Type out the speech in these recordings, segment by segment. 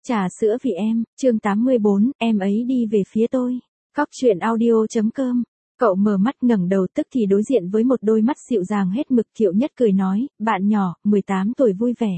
Trà sữa vì em, chương 84, em ấy đi về phía tôi. Cóc truyện audio.com. Cậu mở mắt ngẩng đầu tức thì đối diện với một đôi mắt dịu dàng hết mực. Thiệu Nhất cười nói, bạn nhỏ, 18 tuổi vui vẻ.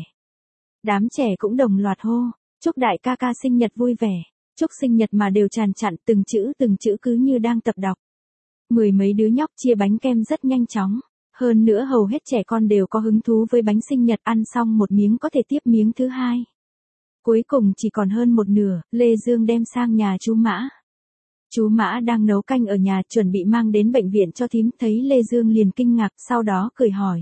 Đám trẻ cũng đồng loạt hô, chúc đại ca ca sinh nhật vui vẻ. Chúc sinh nhật mà đều tràn chặn từng chữ cứ như đang tập đọc. Mười mấy đứa nhóc chia bánh kem rất nhanh chóng. Hơn nữa hầu hết trẻ con đều có hứng thú với bánh sinh nhật, ăn xong một miếng có thể tiếp miếng thứ hai. Cuối cùng chỉ còn hơn một nửa, Lê Dương đem sang nhà chú Mã. Chú Mã đang nấu canh ở nhà chuẩn bị mang đến bệnh viện cho thím, thấy Lê Dương liền kinh ngạc, sau đó cười hỏi.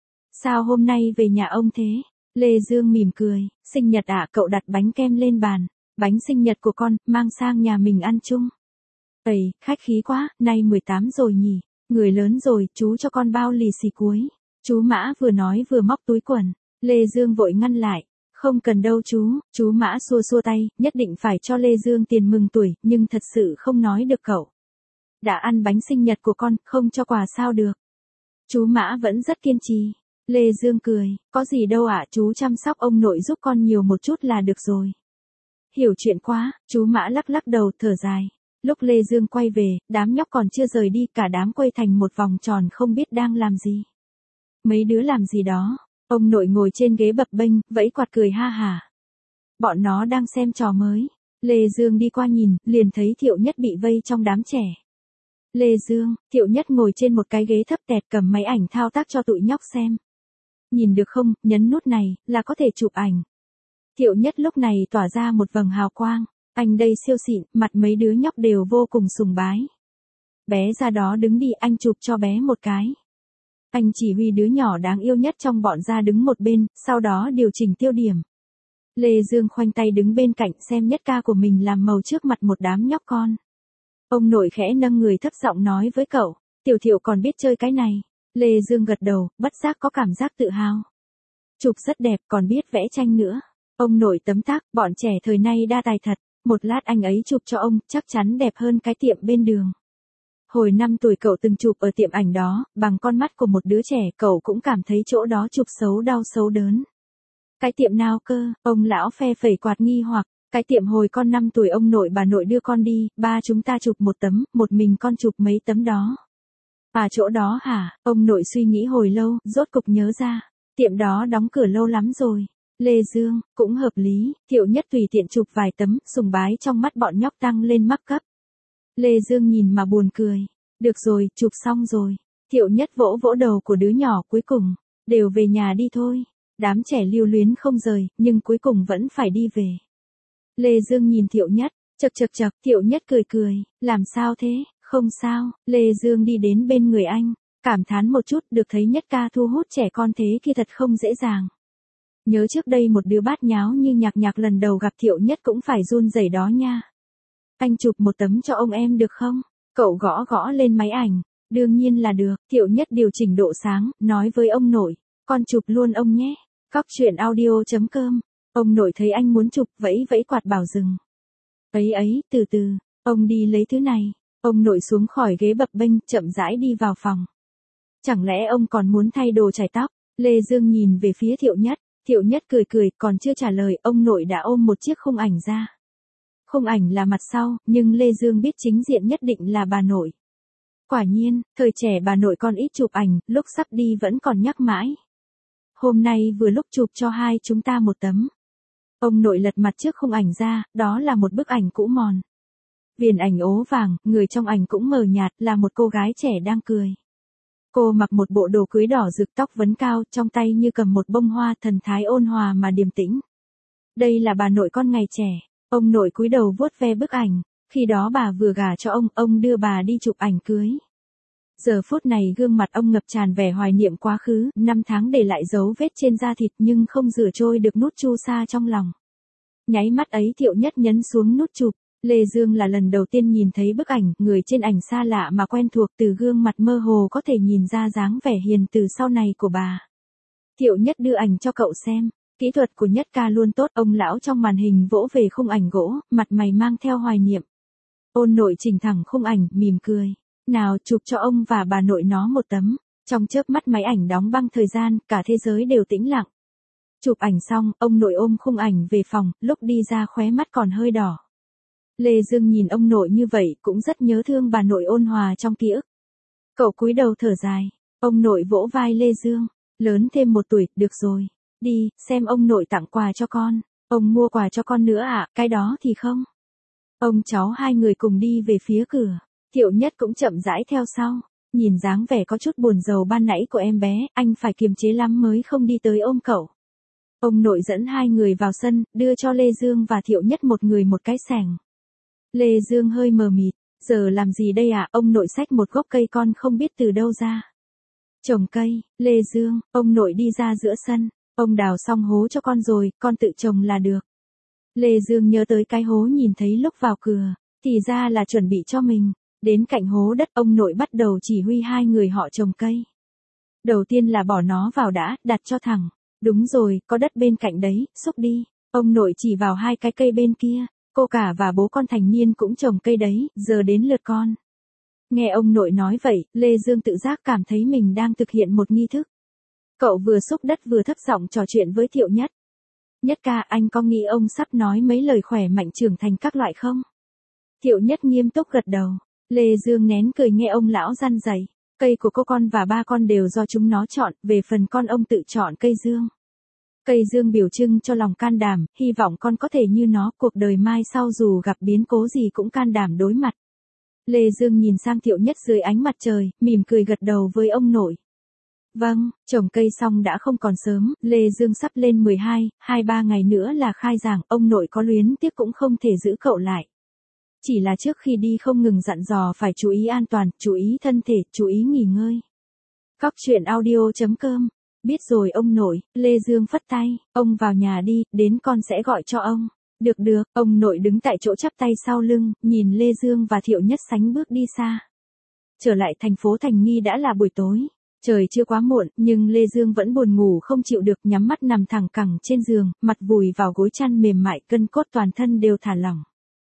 Sao hôm nay về nhà ông thế? Lê Dương mỉm cười, sinh nhật ạ, cậu đặt bánh kem lên bàn. Bánh sinh nhật của con, mang sang nhà mình ăn chung. Ây, khách khí quá, nay 18 rồi nhỉ, người lớn rồi, chú cho con bao lì xì cuối. Chú Mã vừa nói vừa móc túi quần, Lê Dương vội ngăn lại. Không cần đâu chú Mã xua xua tay, nhất định phải cho Lê Dương tiền mừng tuổi, nhưng thật sự không nói được cậu. Đã ăn bánh sinh nhật của con, không cho quà sao được. Chú Mã vẫn rất kiên trì. Lê Dương cười, có gì đâu ạ, chú chăm sóc ông nội giúp con nhiều một chút là được rồi. Hiểu chuyện quá, chú Mã lắc lắc đầu thở dài. Lúc Lê Dương quay về, đám nhóc còn chưa rời đi, cả đám quay thành một vòng tròn không biết đang làm gì. Mấy đứa làm gì đó. Ông nội ngồi trên ghế bập bênh, vẫy quạt cười ha hả. Bọn nó đang xem trò mới. Lê Dương đi qua nhìn, liền thấy Thiệu Nhất bị vây trong đám trẻ. Lê Dương, Thiệu Nhất ngồi trên một cái ghế thấp tẹt cầm máy ảnh thao tác cho tụi nhóc xem. Nhìn được không, nhấn nút này, là có thể chụp ảnh. Thiệu Nhất lúc này tỏa ra một vầng hào quang. Anh đây siêu xịn, mặt mấy đứa nhóc đều vô cùng sùng bái. Bé ra đó đứng đi, anh chụp cho bé một cái. Anh chỉ huy đứa nhỏ đáng yêu nhất trong bọn ra đứng một bên, sau đó điều chỉnh tiêu điểm. Lê Dương khoanh tay đứng bên cạnh xem Nhất ca của mình làm màu trước mặt một đám nhóc con. Ông nội khẽ nâng người thấp giọng nói với cậu, Tiểu Thiệu còn biết chơi cái này. Lê Dương gật đầu, bất giác có cảm giác tự hào. Chụp rất đẹp, còn biết vẽ tranh nữa. Ông nội tấm tắc, bọn trẻ thời nay đa tài thật. Một lát anh ấy chụp cho ông, chắc chắn đẹp hơn cái tiệm bên đường. Hồi 5 tuổi cậu từng chụp ở tiệm ảnh đó, bằng con mắt của một đứa trẻ, cậu cũng cảm thấy chỗ đó chụp xấu đau xấu đớn. Cái tiệm nào cơ? Ông lão phe phẩy quạt nghi hoặc, cái tiệm hồi con 5 tuổi ông nội bà nội đưa con đi, ba chúng ta chụp một tấm, một mình con chụp mấy tấm đó. À chỗ đó hả? Ông nội suy nghĩ hồi lâu, rốt cục nhớ ra, tiệm đó đóng cửa lâu lắm rồi. Lê Dương, cũng hợp lý, Thiệu Nhất tùy tiện chụp vài tấm, sùng bái trong mắt bọn nhóc tăng lên mắc cấp. Lê Dương nhìn mà buồn cười. Được rồi, chụp xong rồi. Thiệu Nhất vỗ vỗ đầu của đứa nhỏ cuối cùng. Đều về nhà đi thôi. Đám trẻ lưu luyến không rời, nhưng cuối cùng vẫn phải đi về. Lê Dương nhìn Thiệu Nhất, chậc, Thiệu Nhất cười cười. Làm sao thế? Không sao. Lê Dương đi đến bên người anh. Cảm thán một chút, được thấy Nhất ca thu hút trẻ con thế kia thật không dễ dàng. Nhớ trước đây một đứa bát nháo như nhạc lần đầu gặp Thiệu Nhất cũng phải run rẩy đó nha. Anh chụp một tấm cho ông em được không? Cậu gõ lên máy ảnh. Đương nhiên là được. Thiệu Nhất điều chỉnh độ sáng, nói với ông nội. Con chụp luôn ông nhé. Cóc truyện audio.com. Ông nội thấy anh muốn chụp, vẫy quạt bảo dừng. Ấy, từ từ. Ông đi lấy thứ này. Ông nội xuống khỏi ghế bập bênh, chậm rãi đi vào phòng. Chẳng lẽ ông còn muốn thay đồ chải tóc? Lê Dương nhìn về phía Thiệu Nhất. Thiệu Nhất cười, còn chưa trả lời, ông nội đã ôm một chiếc khung ảnh ra. Khung ảnh là mặt sau, nhưng Lê Dương biết chính diện nhất định là bà nội. Quả nhiên, thời trẻ bà nội con ít chụp ảnh, lúc sắp đi vẫn còn nhắc mãi. Hôm nay vừa lúc chụp cho hai chúng ta một tấm. Ông nội lật mặt trước khung ảnh ra, đó là một bức ảnh cũ mòn. Viền ảnh ố vàng, người trong ảnh cũng mờ nhạt, là một cô gái trẻ đang cười. Cô mặc một bộ đồ cưới đỏ rực, tóc vấn cao, trong tay như cầm một bông hoa, thần thái ôn hòa mà điềm tĩnh. Đây là bà nội con ngày trẻ. Ông nội cúi đầu vuốt ve bức ảnh, khi đó bà vừa gả cho ông đưa bà đi chụp ảnh cưới. Giờ phút này gương mặt ông ngập tràn vẻ hoài niệm quá khứ, 5 tháng để lại dấu vết trên da thịt nhưng không rửa trôi được nút chu sa trong lòng. Nháy mắt ấy Thiệu Nhất nhấn xuống nút chụp. Lê Dương là lần đầu tiên nhìn thấy bức ảnh, người trên ảnh xa lạ mà quen thuộc, từ gương mặt mơ hồ có thể nhìn ra dáng vẻ hiền từ sau này của bà. Thiệu Nhất đưa ảnh cho cậu xem. Kỹ thuật của Nhất ca luôn tốt, ông lão trong màn hình vỗ về khung ảnh gỗ, mặt mày mang theo hoài niệm. Ôn nội chỉnh thẳng khung ảnh, mỉm cười. Nào chụp cho ông và bà nội nó một tấm. Trong chớp mắt máy ảnh đóng băng thời gian, cả thế giới đều tĩnh lặng. Chụp ảnh xong, ông nội ôm khung ảnh về phòng, lúc đi ra khóe mắt còn hơi đỏ. Lê Dương nhìn ông nội như vậy cũng rất nhớ thương bà nội ôn hòa trong ký ức. Cậu cúi đầu thở dài, ông nội vỗ vai Lê Dương, lớn thêm 1 tuổi, được rồi. Đi, xem ông nội tặng quà cho con. Ông mua quà cho con nữa à, cái đó thì không. Ông cháu hai người cùng đi về phía cửa. Thiệu Nhất cũng chậm rãi theo sau. Nhìn dáng vẻ có chút buồn rầu ban nãy của em bé, anh phải kiềm chế lắm mới không đi tới ôm cậu. Ông nội dẫn hai người vào sân, đưa cho Lê Dương và Thiệu Nhất một người một cái xẻng. Lê Dương hơi mờ mịt, giờ làm gì đây à, ông nội xách một gốc cây con không biết từ đâu ra. Trồng cây, Lê Dương, ông nội đi ra giữa sân, ông đào xong hố cho con rồi, con tự trồng là được. Lê Dương nhớ tới cái hố nhìn thấy lúc vào cửa, thì ra là chuẩn bị cho mình. Đến cạnh hố đất, ông nội bắt đầu chỉ huy hai người họ trồng cây. Đầu tiên là bỏ nó vào đã, đặt cho thẳng. Đúng rồi, có đất bên cạnh đấy, xúc đi. Ông nội chỉ vào hai cái cây bên kia. Cô cả và bố con thành niên cũng trồng cây đấy, giờ đến lượt con. Nghe ông nội nói vậy, Lê Dương tự giác cảm thấy mình đang thực hiện một nghi thức. Cậu vừa xúc đất vừa thấp giọng trò chuyện với Thiệu Nhất. Nhất ca, anh có nghĩ ông sắp nói mấy lời khỏe mạnh trưởng thành các loại không? Thiệu Nhất nghiêm túc gật đầu. Lê Dương nén cười nghe ông lão răn dạy. Cây của cô con và ba con đều do chúng nó chọn, về phần con ông tự chọn cây dương. Cây dương biểu trưng cho lòng can đảm, hy vọng con có thể như nó, cuộc đời mai sau dù gặp biến cố gì cũng can đảm đối mặt. Lê Dương nhìn sang Thiệu Nhất dưới ánh mặt trời, mỉm cười gật đầu với ông nội. Vâng, trồng cây xong đã không còn sớm, Lê Dương sắp lên 12, 2-3 ngày nữa là khai giảng, ông nội có luyến tiếc cũng không thể giữ cậu lại. Chỉ là trước khi đi không ngừng dặn dò phải chú ý an toàn, chú ý thân thể, chú ý nghỉ ngơi. Cóc truyện audio.com. Biết rồi ông nội, Lê Dương phất tay, ông vào nhà đi, đến con sẽ gọi cho ông. Được được, ông nội đứng tại chỗ chắp tay sau lưng, nhìn Lê Dương và Thiệu Nhất sánh bước đi xa. Trở lại thành phố Thành Nghi đã là buổi tối. Trời chưa quá muộn, nhưng Lê Dương vẫn buồn ngủ không chịu được, nhắm mắt nằm thẳng cẳng trên giường, mặt vùi vào gối chăn mềm mại, gân cốt toàn thân đều thả lỏng.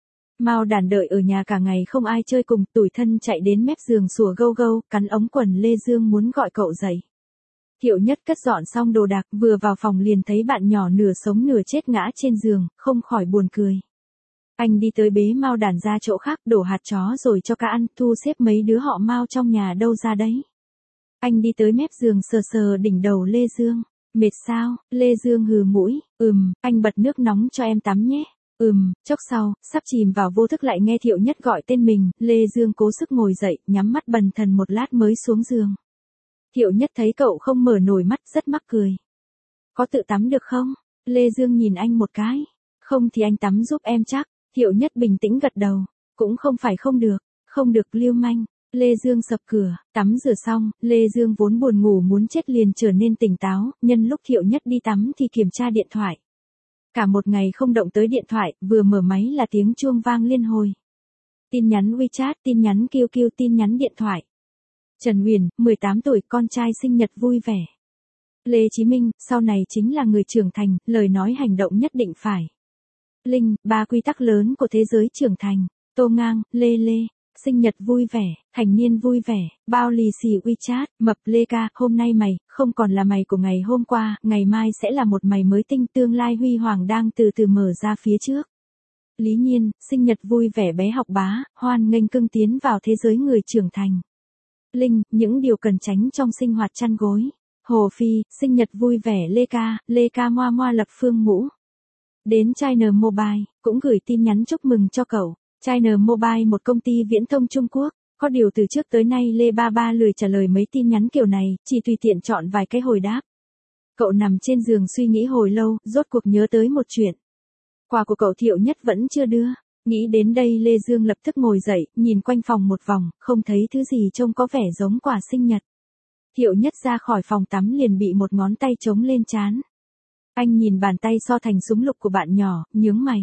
Mao Đàn đợi ở nhà cả ngày không ai chơi cùng, tủi thân chạy đến mép giường sủa gâu gâu, cắn ống quần Lê Dương muốn gọi cậu dậy. Thiệu Nhất cất dọn xong đồ đạc, vừa vào phòng liền thấy bạn nhỏ nửa sống nửa chết ngã trên giường, không khỏi buồn cười. Anh đi tới bế Mao Đàn ra chỗ khác, đổ hạt chó rồi cho cá ăn, thu xếp mấy đứa họ Mao trong nhà đâu ra đấy. Anh đi tới mép giường sờ sờ đỉnh đầu Lê Dương. Mệt sao? Lê Dương hừ mũi. Anh bật nước nóng cho em tắm nhé. Chốc sau, sắp chìm vào vô thức lại nghe Thiệu Nhất gọi tên mình, Lê Dương cố sức ngồi dậy, nhắm mắt bần thần một lát mới xuống giường. Thiệu Nhất thấy cậu không mở nổi mắt, rất mắc cười. Có tự tắm được không? Lê Dương nhìn anh một cái. Không thì anh tắm giúp em chắc. Thiệu Nhất bình tĩnh gật đầu. Cũng không phải không được lưu manh. Lê Dương sập cửa, tắm rửa xong, Lê Dương vốn buồn ngủ muốn chết liền trở nên tỉnh táo, nhân lúc Thiệu Nhất đi tắm thì kiểm tra điện thoại. Cả một ngày không động tới điện thoại, vừa mở máy là tiếng chuông vang liên hồi. Tin nhắn WeChat, tin nhắn QQ, tin nhắn điện thoại. Trần Huyền, 18 tuổi, con trai sinh nhật vui vẻ. Lê Chí Minh, sau này chính là người trưởng thành, lời nói hành động nhất định phải. Linh, 3 quy tắc lớn của thế giới trưởng thành. Tô Ngang, Lê Lê. Sinh nhật vui vẻ, thành niên vui vẻ, bao lì xì WeChat, mập Lê ca, hôm nay mày, không còn là mày của ngày hôm qua, ngày mai sẽ là một mày mới tinh, tương lai huy hoàng đang từ từ mở ra phía trước. Lý Nhiên, sinh nhật vui vẻ bé học bá, hoan nghênh cưng tiến vào thế giới người trưởng thành. Linh, những điều cần tránh trong sinh hoạt chăn gối. Hồ Phi, sinh nhật vui vẻ Lê ca moa moa lập phương ngũ. Đến China Mobile, cũng gửi tin nhắn chúc mừng cho cậu. China Mobile một công ty viễn thông Trung Quốc, có điều từ trước tới nay Lê Ba Ba lười trả lời mấy tin nhắn kiểu này, chỉ tùy tiện chọn vài cái hồi đáp. Cậu nằm trên giường suy nghĩ hồi lâu, rốt cuộc nhớ tới một chuyện. Quà của cậu Thiệu Nhất vẫn chưa đưa. Nghĩ đến đây Lê Dương lập tức ngồi dậy, nhìn quanh phòng một vòng, không thấy thứ gì trông có vẻ giống quà sinh nhật. Thiệu Nhất ra khỏi phòng tắm liền bị một ngón tay chống lên trán. Anh nhìn bàn tay so thành súng lục của bạn nhỏ, nhướng mày.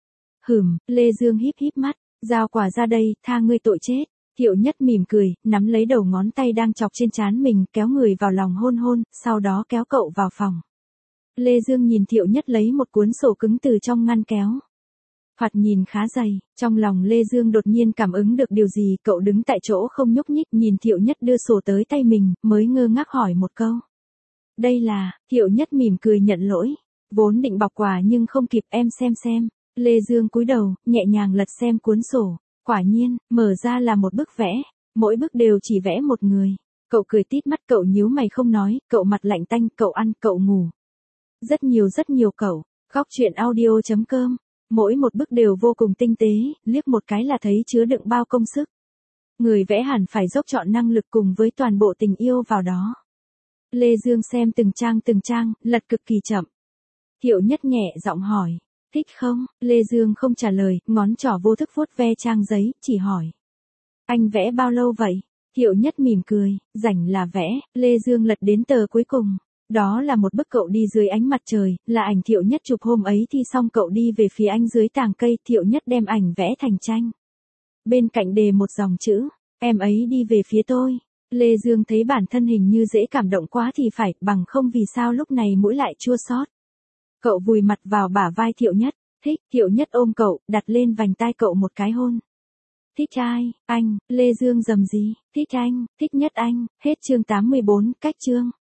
Lê Dương híp híp mắt, giao quà ra đây, tha ngươi tội chết. Thiệu Nhất mỉm cười, nắm lấy đầu ngón tay đang chọc trên trán mình, kéo người vào lòng hôn hôn, sau đó kéo cậu vào phòng. Lê Dương nhìn Thiệu Nhất lấy một cuốn sổ cứng từ trong ngăn kéo. Thoạt nhìn khá dày, trong lòng Lê Dương đột nhiên cảm ứng được điều gì, cậu đứng tại chỗ không nhúc nhích, nhìn Thiệu Nhất đưa sổ tới tay mình, mới ngơ ngác hỏi một câu. Đây là, Thiệu Nhất mỉm cười nhận lỗi. Vốn định bọc quà nhưng không kịp, em xem. Lê Dương cúi đầu, nhẹ nhàng lật xem cuốn sổ. Quả nhiên, mở ra là một bức vẽ. Mỗi bức đều chỉ vẽ một người. Cậu cười tít mắt, cậu nhíu mày không nói, cậu mặt lạnh tanh, cậu ăn, cậu ngủ. Rất nhiều cậu. Góc truyện audio.com. Mỗi một bức đều vô cùng tinh tế, liếc một cái là thấy chứa đựng bao công sức. Người vẽ hẳn phải dốc trọn năng lực cùng với toàn bộ tình yêu vào đó. Lê Dương xem từng trang, lật cực kỳ chậm. Thiệu Nhất nhẹ giọng hỏi, thích không? Lê Dương không trả lời, ngón trỏ vô thức vuốt ve trang giấy, chỉ hỏi. Anh vẽ bao lâu vậy? Thiệu Nhất mỉm cười, rảnh là vẽ. Lê Dương lật đến tờ cuối cùng. Đó là một bức cậu đi dưới ánh mặt trời, là ảnh Thiệu Nhất chụp hôm ấy thi xong cậu đi về phía anh dưới tàng cây, Thiệu Nhất đem ảnh vẽ thành tranh. Bên cạnh đề một dòng chữ, em ấy đi về phía tôi. Lê Dương thấy bản thân hình như dễ cảm động quá thì phải, bằng không vì sao lúc này mũi lại chua xót. Cậu vùi mặt vào bả vai Thiệu Nhất, thích, Thiệu Nhất ôm cậu, đặt lên vành tai cậu một cái hôn. Thích ai, anh? Lê Dương rầm rì, thích anh, thích nhất anh. Hết chương 84, cách chương.